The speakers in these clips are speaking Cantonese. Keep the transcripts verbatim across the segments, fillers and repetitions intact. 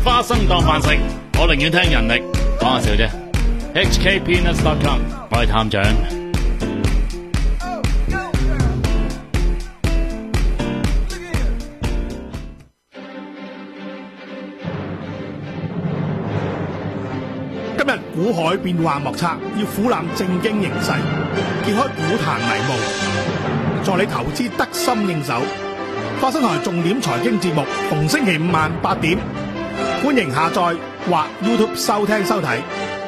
花生當飯食，我寧願聽人力。講下笑啫。H K Peanuts dot com， 我係探長。 今日股海變幻莫測，要俯瞰正經形勢，揭開股壇迷霧，助你投資得心應手。花生台重點財經節目，逢星期五晚八點，歡迎下載或 YouTube 收聽收睇。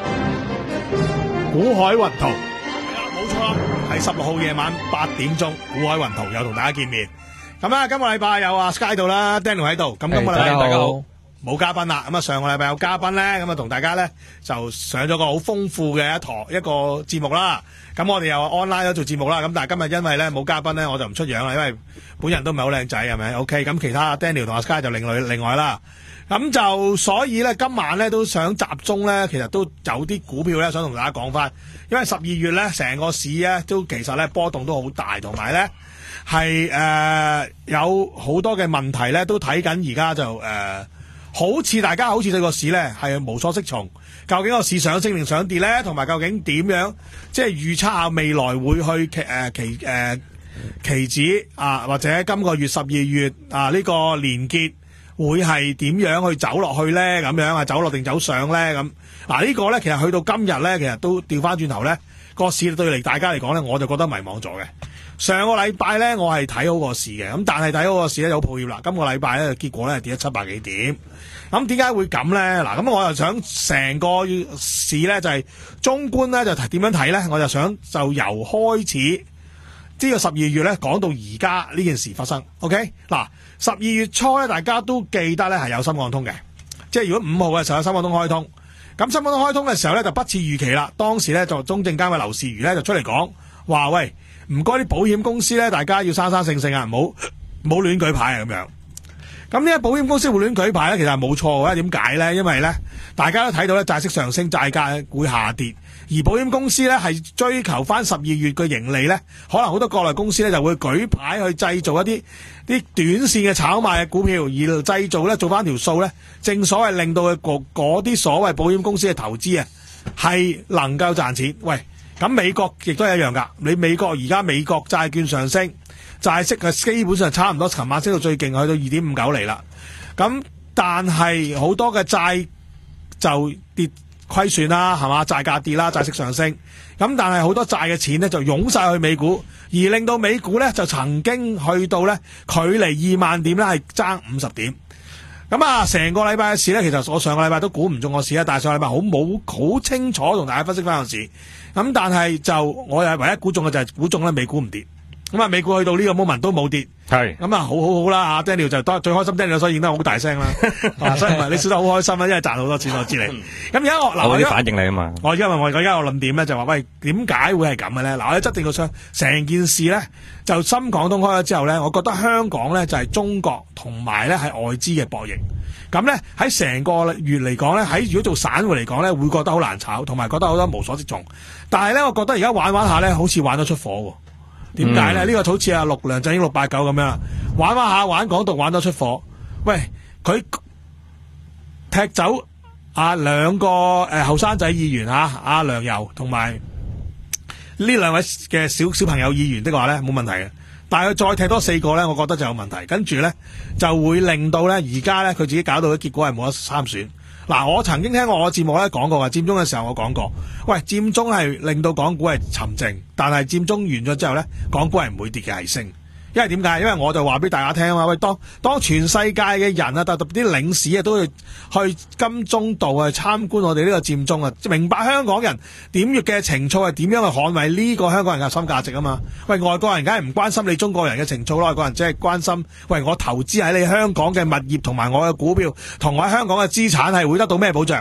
股海雲圖，冇錯，喺十六號夜晚八點鐘，股海雲圖又同大家見面。咁啊，今個禮拜有阿 Sky 度啦 ，Daniel 喺度。咁今個禮拜大家好。冇嘉賓啦，咁啊上個禮拜有嘉賓咧，咁啊同大家咧就上咗個好豐富嘅一堂一個節目啦。咁我哋又 online 咗做節目啦，咁但係今日因為咧冇嘉賓咧，我就唔出樣啦，因為本人都唔係好靚仔，係咪 ？OK，咁其他 Daniel 同阿 Sky 就另外另外啦。咁就所以咧，今晚咧都想集中咧，其實都有啲股票咧想同大家講翻，因為十二月咧成個市咧都其實咧波動都好大，同埋咧係誒有好多嘅問題咧都睇緊，而家就誒。呃好似大家好似對個市咧係無所適從，究竟個市上升定上跌咧？同埋究竟點樣即係預測下未來會去期誒期誒期指啊，或者今個月十二月啊呢、這個連結會係點樣去走落去咧？咁樣啊走落定走上咧？咁嗱、啊這個、呢個咧其實去到今日咧，其實都調翻轉頭咧個市對嚟大家嚟講咧，我就覺得迷茫咗嘅。上個禮拜咧，我係睇好個市嘅，咁但係睇好個市咧有抱歉啦。今個禮拜咧，結果咧跌咗七百幾點。咁點解會咁咧？嗱，咁我又想成個市咧就係、是、中觀咧就點樣睇咧？我就想就由開始呢個十二月咧講到而家呢件事發生。OK， 嗱，十二月初咧大家都記得咧係有深港通嘅，即係如果五號嘅時候有深港通開通，咁深港通開通嘅時候咧就不似預期啦。當時咧就中證監嘅劉士余咧就出嚟講話喂。唔該啲保險公司咧，大家要生生性性啊，唔好唔好亂舉牌啊咁樣。咁呢啲保險公司會亂舉牌咧，其實係冇錯嘅。點解咧？因為咧，大家都睇到咧，債息上升，債價會下跌，而保險公司咧係追求翻十二月嘅盈利咧，可能好多國內公司咧就會舉牌去製造一啲啲短線嘅炒賣嘅股票，而製造咧做翻條數咧，正所謂令到佢嗰啲所謂保險公司嘅投資啊係能夠賺錢。喂！咁美國亦都係一樣㗎，你美國而家美國債券上升，債息係基本上差唔多，琴晚升到最勁，去到二點五九厘啦。咁但係好多嘅債就跌虧損啦，係嘛？債價跌啦，債息上升。咁但係好多債嘅錢咧就湧晒去美股，而令到美股咧就曾經去到咧距離二萬點咧係爭五十點。咁啊，成個禮拜嘅市咧，其實我上個禮拜都估唔中個市啊，但係上個禮拜好冇好清楚同大家分析翻個市。咁但係就我又唯一估中嘅就係估中咧美股唔跌。咁啊，美股去到呢個 moment 都冇跌，係咁啊，好好好啦啊 Daniel 就多最開心 Daniel 所以應得好大聲啦，啊、所以唔係你笑得好開心啦，因為賺好多錢我知你。咁而家我嗱我啲反應你啊嘛，我因為我而家我論點咧就話喂點解會係咁嘅咧？嗱我喺側定個商成件事咧就深港通開咗之後咧，我覺得香港咧就係、是、中國同埋咧係外資嘅博弈。咁咧喺成個月嚟講咧，喺如果做散戶嚟講咧，會覺得好難炒，同埋覺得好多無所適從。但係咧，我覺得而家玩玩下咧，好似玩得出火喎。點解咧？呢、嗯、個好似阿陸梁振英六八九咁樣，玩玩下玩港獨玩得出火。喂，佢踢走啊兩個誒後生仔議員吓，阿、啊、梁游同埋呢兩位嘅小小朋友議員的話咧，冇問題嘅。但係佢再踢多四個咧，我覺得就有問題。跟住咧就會令到咧而家咧佢自己搞到嘅結果係冇得參選。嗱，我曾經聽過我嘅節目咧講過，佔中嘅時候我講過，喂，佔中係令到港股係沉靜，但係佔中完咗之後咧，港股係唔會跌嘅，係升。因為點解？因為我就話俾大家聽啊嘛，喂，當當全世界嘅人啊，特別啲領事啊，都去去金鐘道去參觀我哋呢個佔中啊，明白香港人點樣嘅情操係點樣去捍衛呢個香港人嘅核心價值啊嘛。喂，外國人梗係唔關心你中國人嘅情操咯，外國人只係關心，喂，我投資喺你香港嘅物業同埋我嘅股票，同我喺香港嘅資產係會得到咩保障？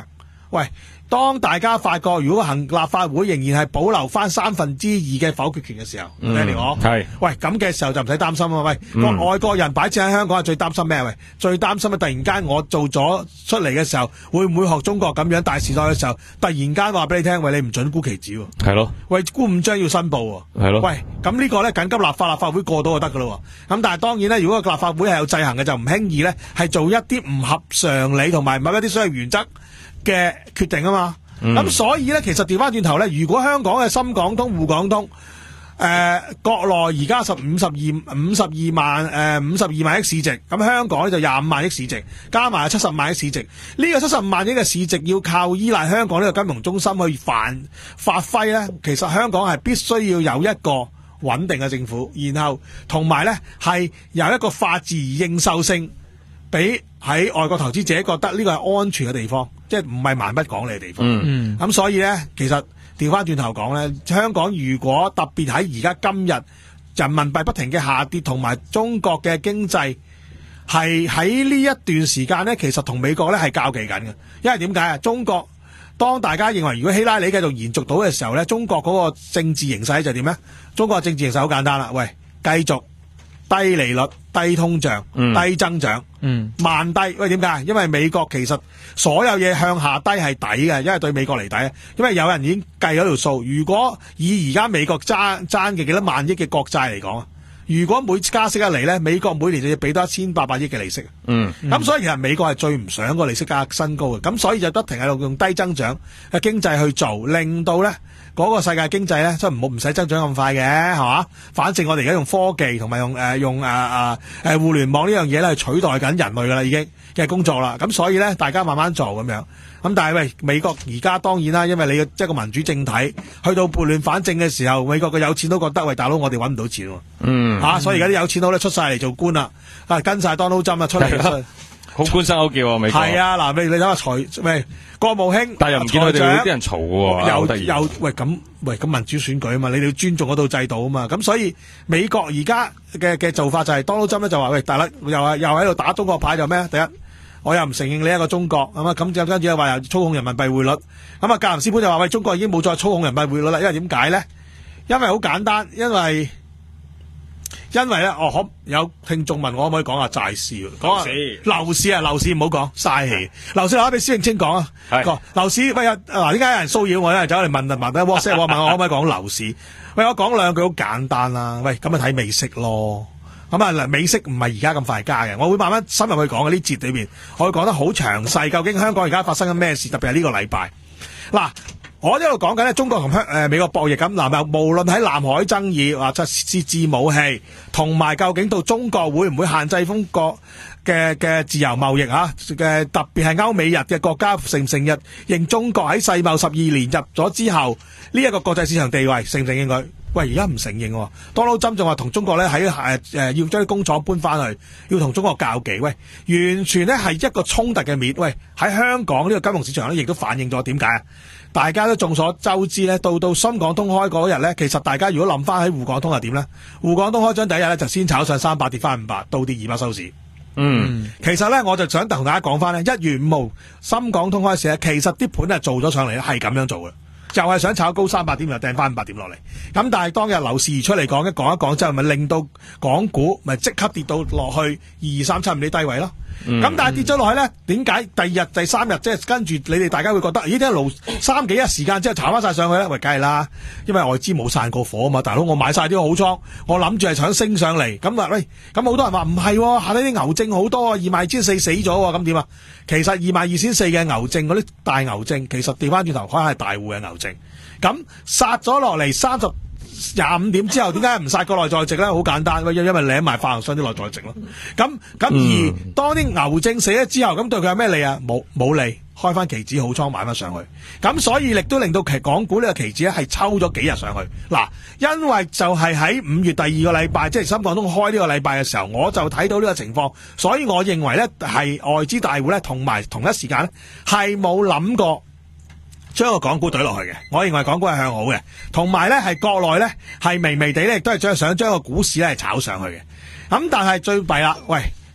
喂，當大家發覺如果行立法會仍然係保留翻三分之二嘅否決權嘅時候，聽嚟講係，喂咁嘅時候就唔使擔心啊！喂，個、嗯、外國人擺設喺香港係最擔心咩？喂，最擔心啊！突然間我做咗出嚟嘅時候，會唔會學中國咁樣大時代嘅時候，突然間話俾你聽，喂你唔准沽期指喎，係咯，喂沽五張要申報喎，係咯，喂咁呢個咧緊急立法，立法會過到就得噶咯喎，咁但係當然咧，如果個立法會係有制衡嘅，就唔輕易咧係做一啲唔合常理同埋某一啲所謂原則嘅決定啊嘛，咁、嗯、所以咧，其實調翻轉頭咧，如果香港嘅深港通、滬港通，誒、呃、國內而家十五十二五十二萬誒五十二萬億市值，咁香港咧就廿五萬億市值，加埋七十萬億市值，呢、這個七十五萬億嘅市值要靠依賴香港呢個金融中心去發發揮咧，其實香港係必須要有一個穩定嘅政府，然後同埋咧係有一個法治認受性，俾喺外國投資者覺得呢個係安全嘅地方，即係唔係蠻不講理嘅地方。嗯，咁所以咧，其實調翻轉頭講咧，香港如果特別喺而家今日人民幣不停嘅下跌，同埋中國嘅經濟係喺呢一段時間咧，其實同美國咧係較技緊嘅。因為點解啊？中國當大家認為如果希拉里繼續延續到嘅時候咧，中國嗰個政治形勢就點咧？中國嘅政治形勢好簡單啦，喂，繼續低利率、低通脹、嗯、低增長、嗯、慢低。喂，點解？因為美國其實所有嘢向下低係抵嘅，因為對美國嚟抵。因為有人已經計咗條數，如果以而家美國爭爭嘅幾多萬億嘅國債嚟講啊，如果每次加息一嚟咧，美國每年就要俾多一千八百億嘅利息。嗯，咁、嗯、所以其實美國係最唔想個利息加新高嘅，咁所以就不停喺度用低增長嘅經濟去做，令到咧嗰、那個世界經濟咧，即係唔好唔使增長咁快嘅，係嘛？反正我哋而家用科技同埋用誒、呃、用誒誒誒互聯網呢樣嘢咧，去取代緊人類噶啦，已經嘅工作啦。咁所以咧，大家慢慢做咁樣。咁但係喂，美國而家當然啦，因為你即係個民主政體，去到撥亂反正嘅時候，美國嘅有錢都覺得喂，大佬我哋搵唔到錢喎。嗯，吓、啊，所以而家啲有錢佬咧出晒嚟做官啦，啊跟晒 Donald Trump 啊出嚟。 好官生好叫啊！美國係啊，嗱，你你睇下財咩國務卿， 但係又唔見佢哋有啲人嘈喎， 又又喂咁喂咁民主選舉啊嘛，你哋要尊重嗰套制度啊嘛，咁所以美國而家嘅嘅做法就係 Donald Trump 咧就話喂，大佬又係又喺度打中國牌就咩？第一，我又唔承認你一個中國，咁啊咁就跟住又話又操控人民幣匯率，咁啊格林斯潘就話喂，中國已經冇再操控人民幣匯率啦，因為點解咧？因為好簡單，因為。因為咧，哦，可有聽眾問我可唔可以講下債市？講下樓市啊，樓市唔好講，嘥氣。樓市留翻俾施永青講啊。係。樓市喂，嗱，點解有人騷擾我咧？走嚟問問問 WhatsApp 我問我可唔可以講樓市？喂，我講兩句好簡單啦。喂，咁咪睇美息咯。咁啊，嗱，美息唔係而家咁快加嘅，我會慢慢深入去講嘅呢節裏邊，我會講得好詳細。究竟香港而家發生緊咩事？特別係呢個禮拜。嗱。我一路講緊咧，中國同香誒美國博弈咁，嗱，無論喺南海爭議或者設置武器，同埋究竟到中國會唔會限制中國嘅嘅自由貿易嚇嘅，特別係歐美日嘅國家承唔承認認中國喺世貿十二年入咗之後呢一個國際市場地位承唔承認佢？喂，而家唔承認喎。Donald Trump仲話同中國咧喺誒誒要將啲工廠搬翻去，要同中國較技。喂，完全咧係一個衝突嘅面。喂，喺香港呢個金融市場咧，亦都反映咗點解啊？大家都眾所周知咧，到到深港通開嗰日咧，其實大家如果諗翻喺滬港通係點咧？滬港通開張第一日咧，就先炒上三百，跌翻五百，倒跌二百收市。嗯，其實咧，我就想同大家講翻咧，一月五號深港通開市咧，其實啲盤係做咗上嚟咧，係咁樣做嘅。就係、是、想炒高三百點，又掟翻五百點落嚟。咁但係當日樓市而出嚟講一講一講之後，咪令到港股咪即刻跌到落去二三七五啲低位咯。咁、嗯、但係跌咗落去咧，點解第二日、第三日即係跟住你哋大家會覺得，咦？啲路三幾日時間之後炒翻晒上去咧？喂，梗係啦，因為外資冇散過火啊嘛，大佬我買晒啲好倉，我諗住係想升上嚟。咁話喂，咁好多人話唔係，下底啲牛證好多，二萬二千四死咗，咁點啊？其實二萬二千四嘅牛證嗰啲大牛證，其實調翻轉頭可能係大戶嘅牛證。咁殺咗落嚟三十廿五點之後，點解唔殺個內在值咧？好簡單，因因為領埋發行商啲內在值咯。咁咁、嗯、而當啲牛證死咗之後，咁對佢有咩利啊？冇冇利，開翻期指好倉買翻上去。咁所以亦都令到其港股呢個期指咧係抽咗幾日上去。嗱，因為就係喺五月第二個禮拜，即係深港通開呢個禮拜嘅時候，我就睇到呢個情況，所以我認為咧係外資大戶咧同埋同一時間咧係冇諗過將個港股懟落去嘅。我認為港股係向好嘅，同埋咧係國內咧係微微地咧亦都係想將個股市咧係炒上去嘅。咁但係最弊啦，喂，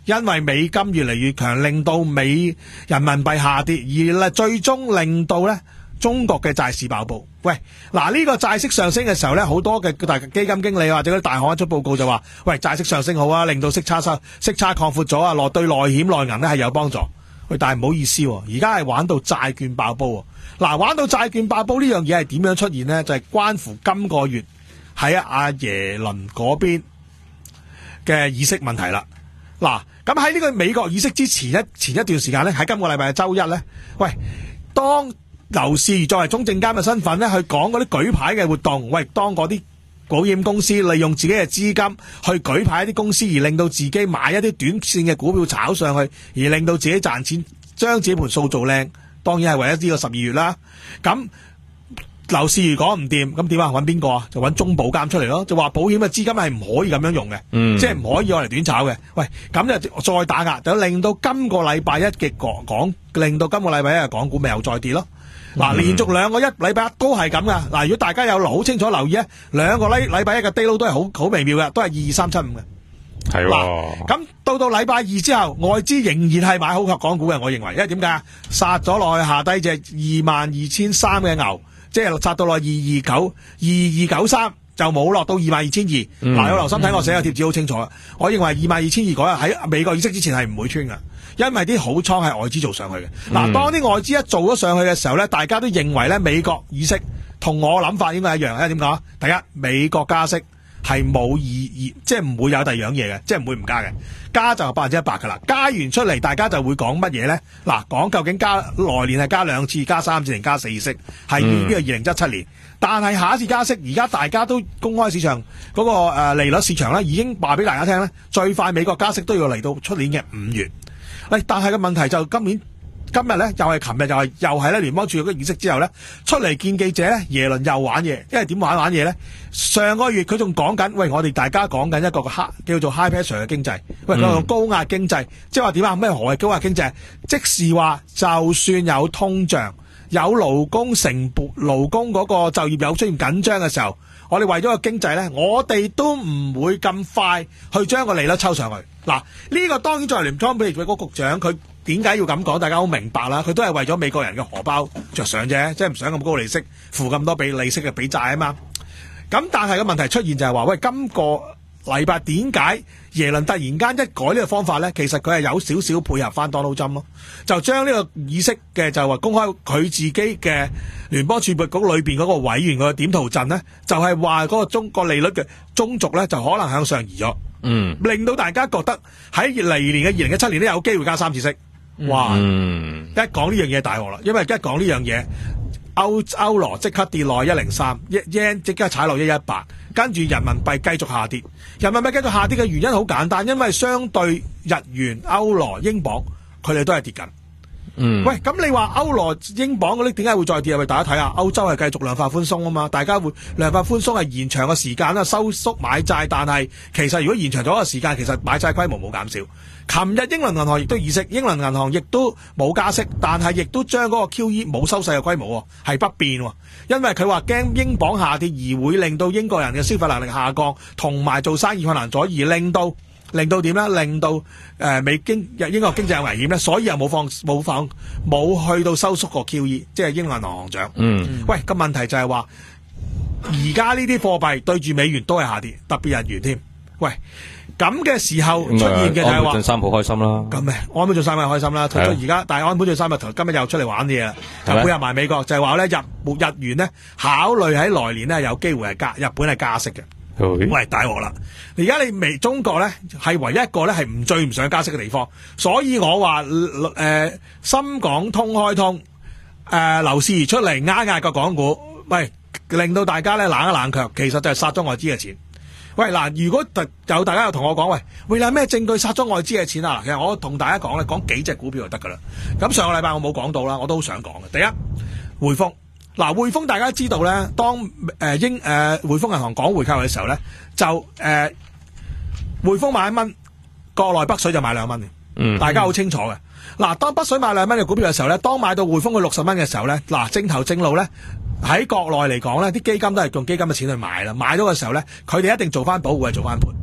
因為美金越嚟越強，令到美人民幣下跌，而咧最終令到咧中國嘅債市爆煲。喂，嗱呢個債息上升嘅時候咧，好多嘅大基金經理或者啲大行一出報告就話，喂，債息上升好啊，令到息差收息差擴闊咗啊，落對內險內銀咧係有幫助。喂，但係唔好意思，而家係玩到債券爆煲。嗱，玩到債券爆煲呢樣嘢係點樣出現呢？就係、是、關乎今個月喺阿耶倫嗰邊嘅議息問題啦。嗱，咁喺呢個美國議息之前一前一段時間咧，喺今個禮拜嘅周一咧，喂，當劉士余作為中證監嘅身份咧，去講嗰啲舉牌嘅活動，喂，當嗰啲保險公司利用自己嘅資金去舉牌一啲公司，而令到自己買一啲短線嘅股票炒上去，而令到自己賺錢，將自己盤數做靚，當然係為咗呢個十二月啦。咁劉士余講唔掂，咁點啊？揾邊個啊？就揾中保監出嚟咯，就話保險嘅資金係唔可以咁樣用嘅，嗯、即係唔可以攞嚟短炒嘅。喂，咁就再打壓，就令到今個禮拜一嘅港港，令到今個禮拜一嘅港股咪又再跌咯。嗱、嗯，連續兩個一禮拜一都係咁噶。嗱，如果大家有好清楚留意咧，兩個禮禮拜一嘅 day low 都係好好微妙嘅，都係二二三七五嘅。 係喎。 咁到到禮拜二之後，外資仍然係買好及港股嘅，我認為，因為點解？殺咗落去下低隻二萬二千三嘅牛。即係殺到落二二九二二九三，就冇落到二萬二千二。嗱，有留心睇我寫嘅貼紙好清楚。我認為二萬二千二嗰日喺美國議息之前係唔會穿㗎，因為啲好倉係外資做上去嘅。嗱、嗯，當啲外資一做咗上去嘅時候咧，大家都認為咧美國議息同我諗法應該一樣。因為點講？第一，美國加息係冇意義，即係唔會有第二樣嘢嘅，即係唔會唔加嘅。加就係百分之一百噶啦，加完出嚟，大家就會講乜嘢咧？嗱，講究竟加來年係加兩次、加三次定加四次，係呢個二零一七年。但係下一次加息，而家大家都公開市場嗰個誒利率市場咧，已經話俾大家聽咧，最快美國加息都要嚟到出年嘅五月。喂，但係個問題就今年。今日咧又係琴日又係又係咧聯邦儲備局議息之後咧出嚟見記者咧，耶倫又玩嘢，因為點玩玩嘢咧？上個月佢仲講緊，喂，我哋大家講緊一個黑叫做 high pressure 嘅經濟，喂，佢用高壓經濟，即係話點啊？咩何謂高壓經濟？即是話就算有通脹、有勞工成本、勞工嗰個就業有出現緊張嘅時候，我哋為咗個經濟咧，我哋都唔會咁快去將個利率抽上去。嗱，呢個當然作為聯邦儲備局局長，佢點解要咁講？大家好明白啦，佢都係為咗美國人嘅荷包着想啫，即係唔想咁高利息，付咁多俾利息嘅俾債啊嘛。咁但係個問題出現就係話，喂，今個禮拜點解耶倫突然間一改呢個方法咧？其實佢係有少少配合翻 Donald Trump 咯，就將呢個議息嘅就話公開佢自己嘅聯邦儲備局裏邊嗰個委員個點圖陣咧，就係話嗰個中國利率嘅中軸咧就可能向上移咗，嗯，令到大家覺得喺嚟年嘅二零一七年都有機會加三次息。哇！嗯、一講呢樣嘢大鑊啦，因為一講呢樣嘢，歐歐羅即刻跌落一零三，一 yen 即刻踩落一一八，跟住人民幣繼續下跌。人民幣繼續下跌嘅原因好簡單，因為相對日元、歐羅、英鎊，佢哋都係跌緊。嗯，喂，咁你話歐羅、英鎊嗰啲點解會再跌啊？喂，大家睇下，歐洲係繼續量化寬鬆啊嘛，大家會量化寬鬆係延長個時間啦，收縮買債，但係其實如果延長咗個時間，其實買債規模冇減少。琴日英倫銀行亦都議息，英倫銀行亦都冇加息，但係亦都將嗰個 Q E 冇收細嘅規模係不變，因為佢話驚英鎊下跌而會令到英國人嘅消費能力下降，同埋做生意困難咗，而令到令到點咧？令到誒、呃、美經英國經濟有危險咧，所以又冇放冇放冇去到收縮個 Q E， 即係英倫銀行行長。嗯，喂，個問題就係話而家呢啲貨幣對住美元都係下跌，特別日元添。喂，咁嘅時候出現嘅就係話，安倍晉三好開心啦。咁咪安倍晉三咪開心啦。退咗而家，但係安倍晉三咪今日又出嚟玩啲嘢啦，就配合埋美國，就係話咧日日元咧考慮喺來年咧有機會係加，日本係加息嘅。喂，大鑊啦！而家你未中國咧係唯一一個咧係唔最唔想加息嘅地方，所以我話誒、呃、深港通開通，誒劉士余出嚟壓壓個港股，喂，令到大家咧冷一冷卻，其實就係殺咗外資嘅錢。喂，嗱，如果有大家又同我講，喂，喂，有咩證據殺咗外資嘅錢啊？其實我同大家講咧，講幾隻股票就得噶啦。咁上個禮拜我冇講到啦，我都好想講嘅。第一，匯豐。嗱，匯豐大家知道咧，當誒、呃、英誒、呃、匯豐銀行講回購嘅時候咧，就誒、呃、匯豐買一蚊，國內北水就買兩蚊嘅，嗯，大家好清楚嘅。嗱，當北水買兩蚊嘅股票嘅時候咧，當買到匯豐去六十蚊嘅時候咧，嗱，正頭正路咧喺國內嚟講咧，啲基金都係用基金嘅錢去買啦，買咗嘅時候咧，佢哋一定做翻保護，係做翻盤。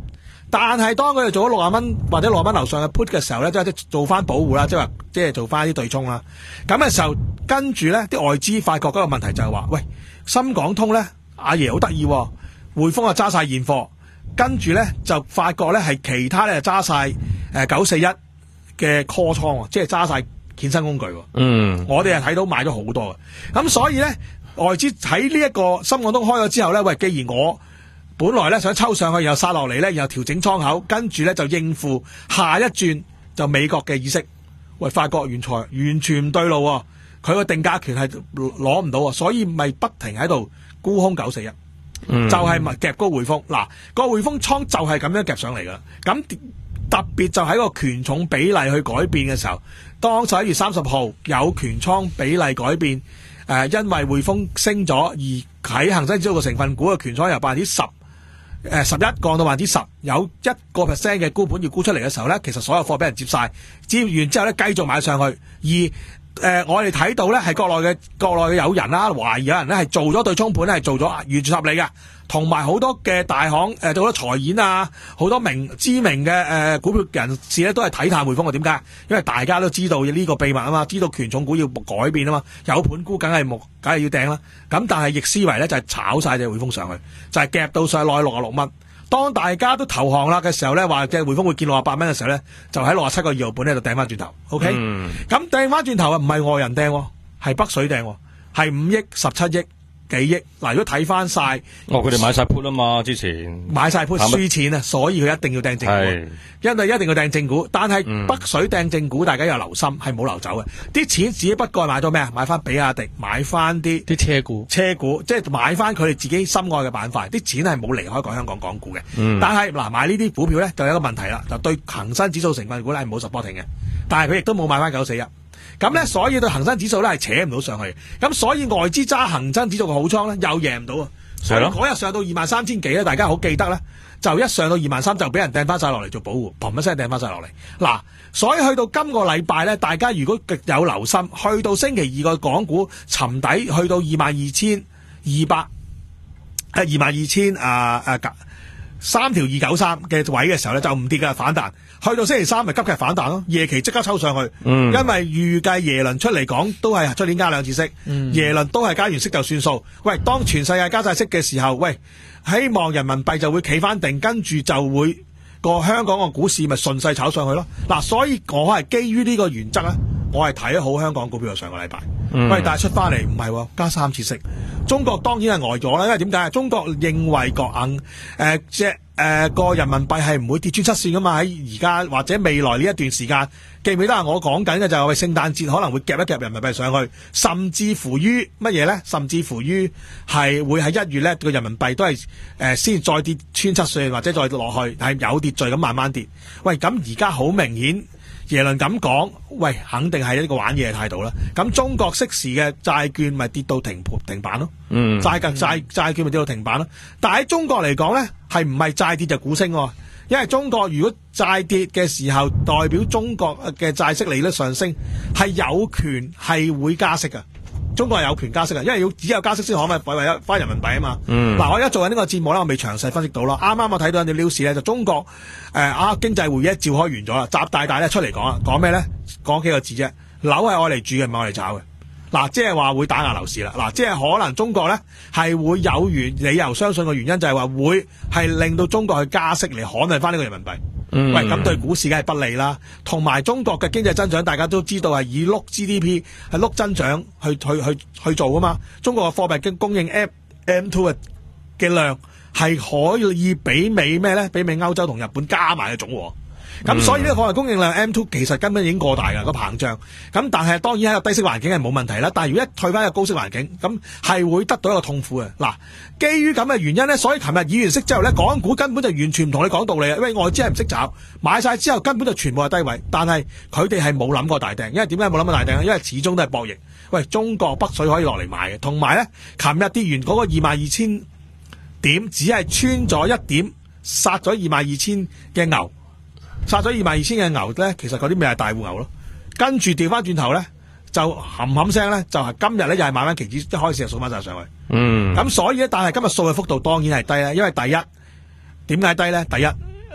但係當佢哋做咗六十蚊或者六十蚊樓上嘅 put 嘅時候咧，即係做翻保護啦，即係話即係做翻啲對沖啦。咁嘅時候，跟住咧啲外資發覺嗰個問題就係話，喂，深港通咧，阿爺好得意，匯豐啊揸晒現貨，跟住咧就發覺咧係其他咧揸晒誒九四一嘅 call 倉，即係揸晒衍生工具。 嗯， 我哋係睇到買咗好多嘅，咁所以咧外資喺呢一個深港通開咗之後咧，喂，既然我本來咧想抽上去，又殺落嚟咧，又調整倉口，跟住咧就應付下一轉就美國嘅議息。喂，發覺原材完全唔對路，佢個定價權係攞唔到，所以咪不停喺度沽空九四一， 嗯、 就係咪夾高匯豐嗱，個匯豐倉就係咁樣夾上嚟噶。咁特別就喺個權重比例去改變嘅時候，當十一月三十號有權倉比例改變，誒、呃，因為匯豐升咗，而喺恒生指數嘅成分股嘅權倉由百分之十。誒，十一降到百分之十，有一個 percent 嘅沽盤要沽出嚟嘅時候咧，其實所有貨俾人接晒，接完之後咧繼續買上去。而誒、呃，我哋睇到咧係國內嘅國內嘅有人啦，懷疑有人咧係做咗對沖盤咧，係做咗完全合理嘅，同埋好多嘅大行誒、呃，做咗財演啊，好多名知名嘅誒、呃、股票人士咧都係睇淡匯豐嘅。點解？因為大家都知道呢個秘密啊嘛，知道權重股要改變啊嘛，有盤沽梗係木，梗係要掟啦。咁但係逆思維咧就係、是、炒晒隻匯豐上去，就係、是、夾到上內六十六蚊。當大家都投降啦嘅時候咧，話隻匯豐會見六十八蚊嘅時候咧，就喺六十七個二毫半咧就掟翻轉頭。OK，咁掟翻轉頭啊，唔係外人掟，係北水掟，係五億、十七億、幾億。嗱，如果睇翻晒， 哦，佢哋買晒 put 啊嘛，之前買晒 put 輸錢啊，所以佢一定要掟正股，因為一定要掟正股。但係北水掟正股，大家有留心，係冇流走嘅。啲錢只不過買咗咩啊？買翻比亞迪，買翻啲啲車股， 車股即係買翻佢哋自己心愛嘅板塊。啲錢係冇離開過香港港股嘅。嗯、但係嗱，買呢啲股票咧，就有一個問題啦，就對恒生指數成分股咧係冇 supporting 嘅。但係佢亦都冇買翻九四一。咁咧，所以對恒生指數咧係扯唔到上去。咁所以外資揸恒生指數嘅好倉咧，又贏唔到啊！所以嗰日上到二萬三千幾咧，大家好記得咧，就一上到二萬三就俾人掟翻晒落嚟做保護，砰一聲掟翻晒落嚟。嗱，所以去到今個禮拜咧，大家如果極有留心，去到星期二個港股沉底，去到二萬二千二百誒二萬二千啊誒三條二九三嘅位嘅時候咧，就唔跌嘅反彈。去到星期三咪急劇反彈咯，夜期即刻抽上去，嗯、因為預計耶倫出嚟講都係出年加兩次息，嗯、耶倫都係加完息就算數。喂，當全世界加晒息嘅時候，喂，希望人民幣就會企翻定，跟住就會個香港個股市咪順勢炒上去咯。嗱，所以我係基於呢個原則咧，我係睇好香港股票。上個禮拜，嗯、喂，但係出翻嚟唔係加三次息，中國當然係呆咗啦。因為點解？中國認為國硬誒即係。誒，個、呃、人民幣係唔會跌穿七線噶嘛？喺而家或者未來呢一段時間，記唔記得啊？我講緊嘅就係聖誕節可能會夾一夾人民幣上去，甚至乎於乜嘢咧？甚至乎於係會喺一月咧個人民幣都係誒先再跌穿七線，或者再落去係有秩序咁慢慢跌。喂，咁而家好明顯。耶倫咁講，喂，肯定係一個玩嘢嘅態度啦。咁中國適時嘅債券咪跌到停停板咯，嗯，債價債債券咪跌到停板咯。但係喺中國嚟講咧，係唔係債跌就股升？因為中國如果債跌嘅時候，代表中國嘅債息利率上升，係有權係會加息噶。中國係有權加息嘅，因為要只有加息先可咪為為翻人民幣啊嘛。嗱、嗯，我而家做緊呢個節目咧，我未詳細分析到啦。啱啱我睇到有啲 news 咧，就中國誒啊經濟會議一召開完咗啦，習大大咧出嚟講啦，講咩咧？講幾個字啫，樓係愛嚟住嘅，唔係愛嚟炒嘅。嗱，即係話會打壓樓市啦。嗱，即係可能中國咧係會有原理由相信嘅原因就係話會係令到中國去加息嚟捍衛翻呢個人民幣。嗯、喂，咁對股市梗係不利啦。同埋中國嘅經濟增長，大家都知道係以碌 G D P 係碌增長去去去去做噶嘛。中國嘅貨幣供應 M M two 嘅量係可以媲美咩咧？媲美歐洲同日本加埋嘅總和。咁、嗯、所以呢個貨幣供應量 M two 其實根本已經過大噶個膨脹。咁但係當然喺個低息環境係冇問題啦。但係如果一退翻一個高息環境，咁係會得到一個痛苦嘅。嗱，基於咁嘅原因咧，所以琴日議完息之後咧，港股根本就完全唔同你講道理啊！因為外資係唔識炒，買晒之後根本就全部係低位。但係佢哋係冇諗過大頂，因為點解冇諗過大頂？因為始終都係博弈。喂，中國北水可以落嚟買嘅，同埋咧，琴日跌完嗰個二萬二千點，只係穿咗一點，殺咗二萬二千嘅牛。殺咗二萬二千嘅牛咧，其實嗰啲咪係大戶牛咯。跟住調翻轉頭咧，就冚冚聲咧，就係、是、今日咧又係買翻期指，一開始就掃翻晒上去。嗯。咁所以咧，但係今日掃嘅幅度當然係低啦，因為第一點解低咧？第一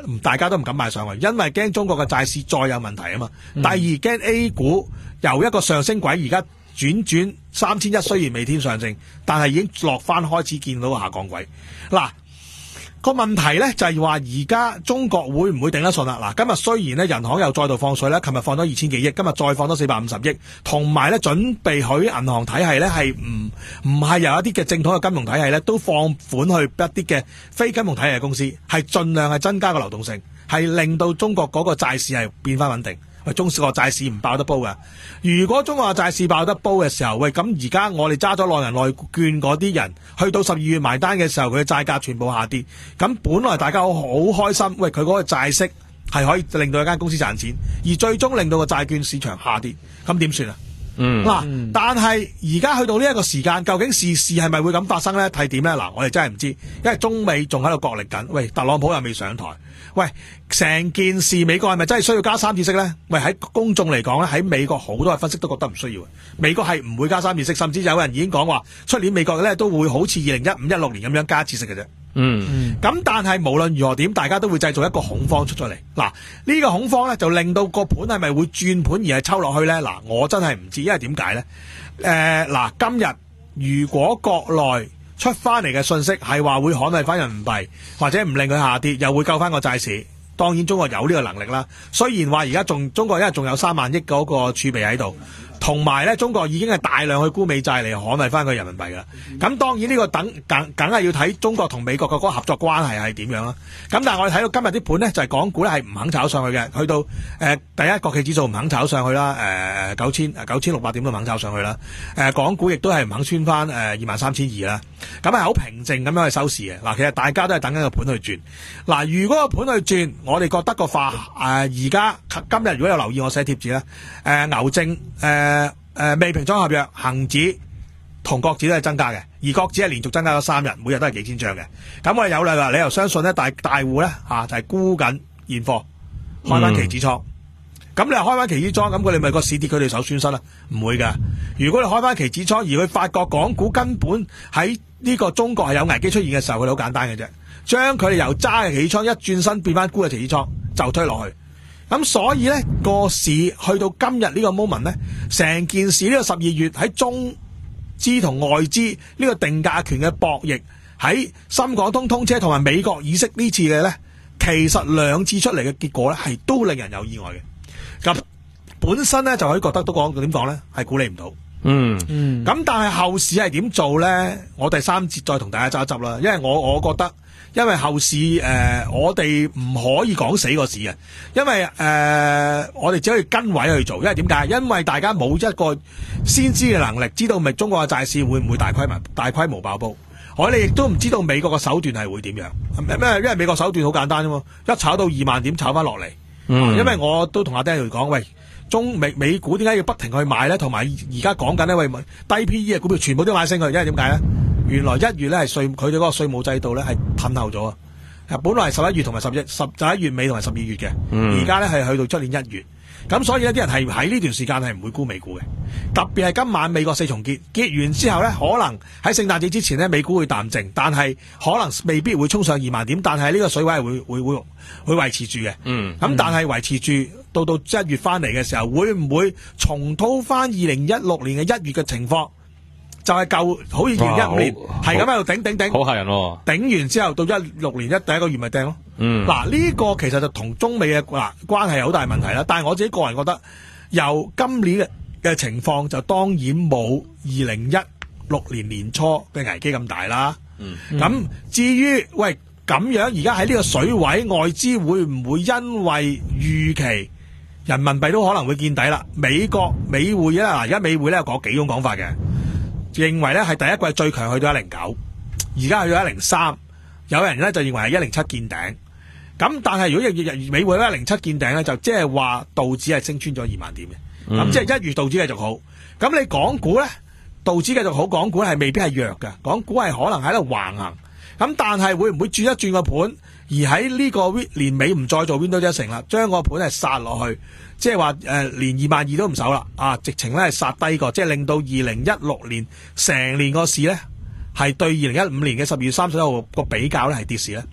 大家都唔敢買上去，因為驚中國嘅債市再有問題啊嘛。 嗯、 第二驚 A 股由一個上升軌而家轉轉三千一，雖然未天上升，但係已經落翻，開始見到個下降軌。嗱，個問題咧就係話而家中國會唔會頂得順啦？嗱，今日雖然咧人行又再度放水咧，琴日放咗二千幾億，今日再放多四百五十億，同埋咧準備許銀行體系咧係唔唔係由一啲嘅正統嘅金融體系咧都放款去一啲嘅非金融體系嘅公司，係盡量係增加個流動性，係令到中國嗰個債市係變翻穩定。喂，中國債市唔爆得煲噶。如果中國嘅債市爆得煲嘅時候，喂，咁而家我哋揸咗內銀內券嗰啲人，去到十二月埋單嘅時候，佢嘅債價全部下跌。咁本來大家好開心，喂，佢嗰個債息係可以令到一間公司賺錢，而最終令到個債券市場下跌，咁點算啊？ 嗯， 嗱，但係而家去到呢一個時間，究竟事事係咪會咁發生咧？睇點咧？嗱，我哋真係唔知，因為中美仲喺度角力緊。喂，特朗普又未上台。喂，成件事美國係咪真係需要加三次息咧？喂，喺公眾嚟講咧，喺美國好多嘅分析都覺得唔需要。美國係唔會加三次息，甚至有人已經講話出年美國咧都會好似二零一五、一六年咁樣加一次息嘅啫。 嗯， 咁但係無論如何點，大家都會製造一個恐慌出咗嚟。嗱，呢個恐慌咧就令到個盤係咪會轉盤而係抽落去咧？嗱，我真係唔知，因為點解咧？誒，嗱，今日如果國內出翻嚟嘅信息係話會捍衛翻人民幣，或者唔令佢下跌，又會救翻個債市。當然中國有呢個能力啦。雖然話而家仲中國因為仲有三萬億嗰個儲備喺度，同埋咧中國已經係大量去沽美債嚟捍衛翻佢人民幣噶啦。咁當然呢個等梗梗係要睇中國同美國嘅嗰個合作關係係點樣啦。咁但係我哋睇到今日啲盤咧就係、是、港股咧係唔肯炒上去嘅，去到誒、呃、第一國企指數唔肯炒上去啦，誒九千九千六百點都唔肯炒上去啦。誒、呃、港股亦都係唔肯穿翻誒二萬三千二啦。咁係好平靜咁樣去收市嘅。嗱，其實大家都係等緊個盤去轉。嗱，如果個盤去轉，我哋覺得個化誒而家今日如果有留意我寫貼紙咧，誒、呃、牛證誒。呃誒、呃，未平倉合約，恒指同國指都係增加嘅，而國指係連續增加咗三日，每日都係幾千張嘅。咁我哋有例話，你又相信咧大大戶咧吓就係沽緊現貨，開翻期指倉。咁、嗯、你又開翻期指倉，咁佢哋咪個市跌佢哋手損失啦？唔會噶。如果你開翻期指倉，而佢發覺港股根本喺呢個中國係有危機出現嘅時候，佢哋好簡單嘅啫，將佢哋由揸嘅期指倉一轉身變翻沽嘅期指倉，就推落去。咁所以咧個市去到今日呢個 moment 咧，成件事呢個十二月喺中資同外資呢個定價權嘅博弈，喺深港通通車同埋美國議息呢次嘅咧，其實兩次出嚟嘅結果咧係都令人有意外嘅。咁本身咧就可以覺得都講點講咧，係估你唔到。 嗯嗯。咁但係後市係點做咧？我第三節再同大家執一執啦，因為我我覺得。因為後市誒、呃，我哋唔可以講死個市嘅，因為誒、呃，我哋只可以跟位去做。因為點解？因為大家冇一個先知嘅能力，知道咪中國嘅債市會唔會大規模大規模爆煲。我哋亦都唔知道美國嘅手段係會點樣。咩？因為美國手段好簡單啫嘛，一炒到二萬點炒翻落嚟。嗯。因為我都同阿 Daniel 講，喂，中美美股點解要不停去買咧？同埋而家講緊呢，喂，低 P E 嘅股票全部都買升佢，因為點解咧？原來一月咧係稅，佢哋嗰個稅務制度咧係褪後咗啊！本來係十一月同埋十一十十一月尾同埋十二月嘅，而家咧係去到出年一月。咁所以呢啲人係喺呢段時間係唔會沽美股嘅。特別係今晚美國四重結結完之後咧，可能喺聖誕節之前咧美股會淡靜，但係可能未必會衝上二萬點。但係呢個水位係會會會會維持住嘅。嗯，咁但係維持住到到一月翻嚟嘅時候，會唔會重蹈翻二零一六年嘅一月嘅情況？就係舊好似二零一五年係咁喺度頂頂頂， 好嚇人喎！ 頂完之後到一六年一第一個月咪掟咯。嗯，嗱呢個其實就同中美嘅嗱關係有好大問題啦。但係我自己個人覺得，由今年嘅嘅情況就當然冇二零一六年年初嘅危機咁大啦。嗯，咁至於喂咁樣而家喺呢個水位，外資會唔會因為預期人民幣都可能會見底啦？美國美匯咧嗱，而家美匯咧有講幾種講法嘅。認為咧係第一季最強去到一零九，而家去到一零三，有人咧就認為係一零七見頂。咁但係如果日日美匯一零七見頂咧，就即係話道指係升穿咗二萬點嘅。咁、嗯、即係一月道指繼續好。咁你港股咧，道指繼續好，港股係未必係弱嘅，港股係可能喺度橫行。咁但係會唔會轉一轉個盤，而喺呢個年尾唔再做 Windows 一成啦，將個盤係殺落去？即係話誒，連二萬二都唔守啦，啊，直情咧係殺低個，即係令到二零一六年成年個市咧係對二零一五年嘅十二月三十一號個比較咧係跌市咧。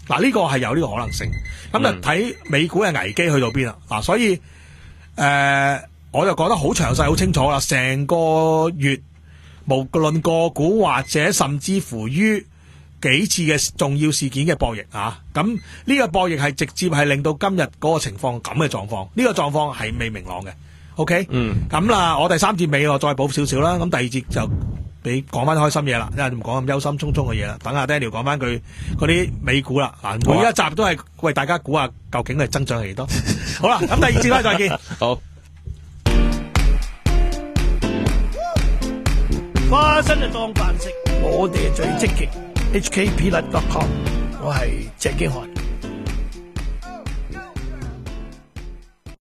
嗱呢個係有呢個可能性。咁就睇美股嘅危機去到邊啦。嗱，所以誒、呃、我就講得好詳細、好清楚啦。成個月無論個股或者甚至乎於幾次嘅重要事件嘅博弈啊，咁呢個博弈係直接係令到今日嗰個情況咁嘅狀況。呢、這個狀況係未明朗嘅。OK，嗯，咁啦，我第三節尾我再補少少啦。咁第二節就俾講翻開心嘢啦，因為唔講咁憂心忡忡嘅嘢啦。等阿 Daniel 講翻佢嗰啲美股啦。嗱，每一集都係為大家估下究竟係增長係幾多。好啦，咁第二節翻再見。 好。 花生就當飯食，我哋係最積極。H K P L dot com， 我係鄭經翰。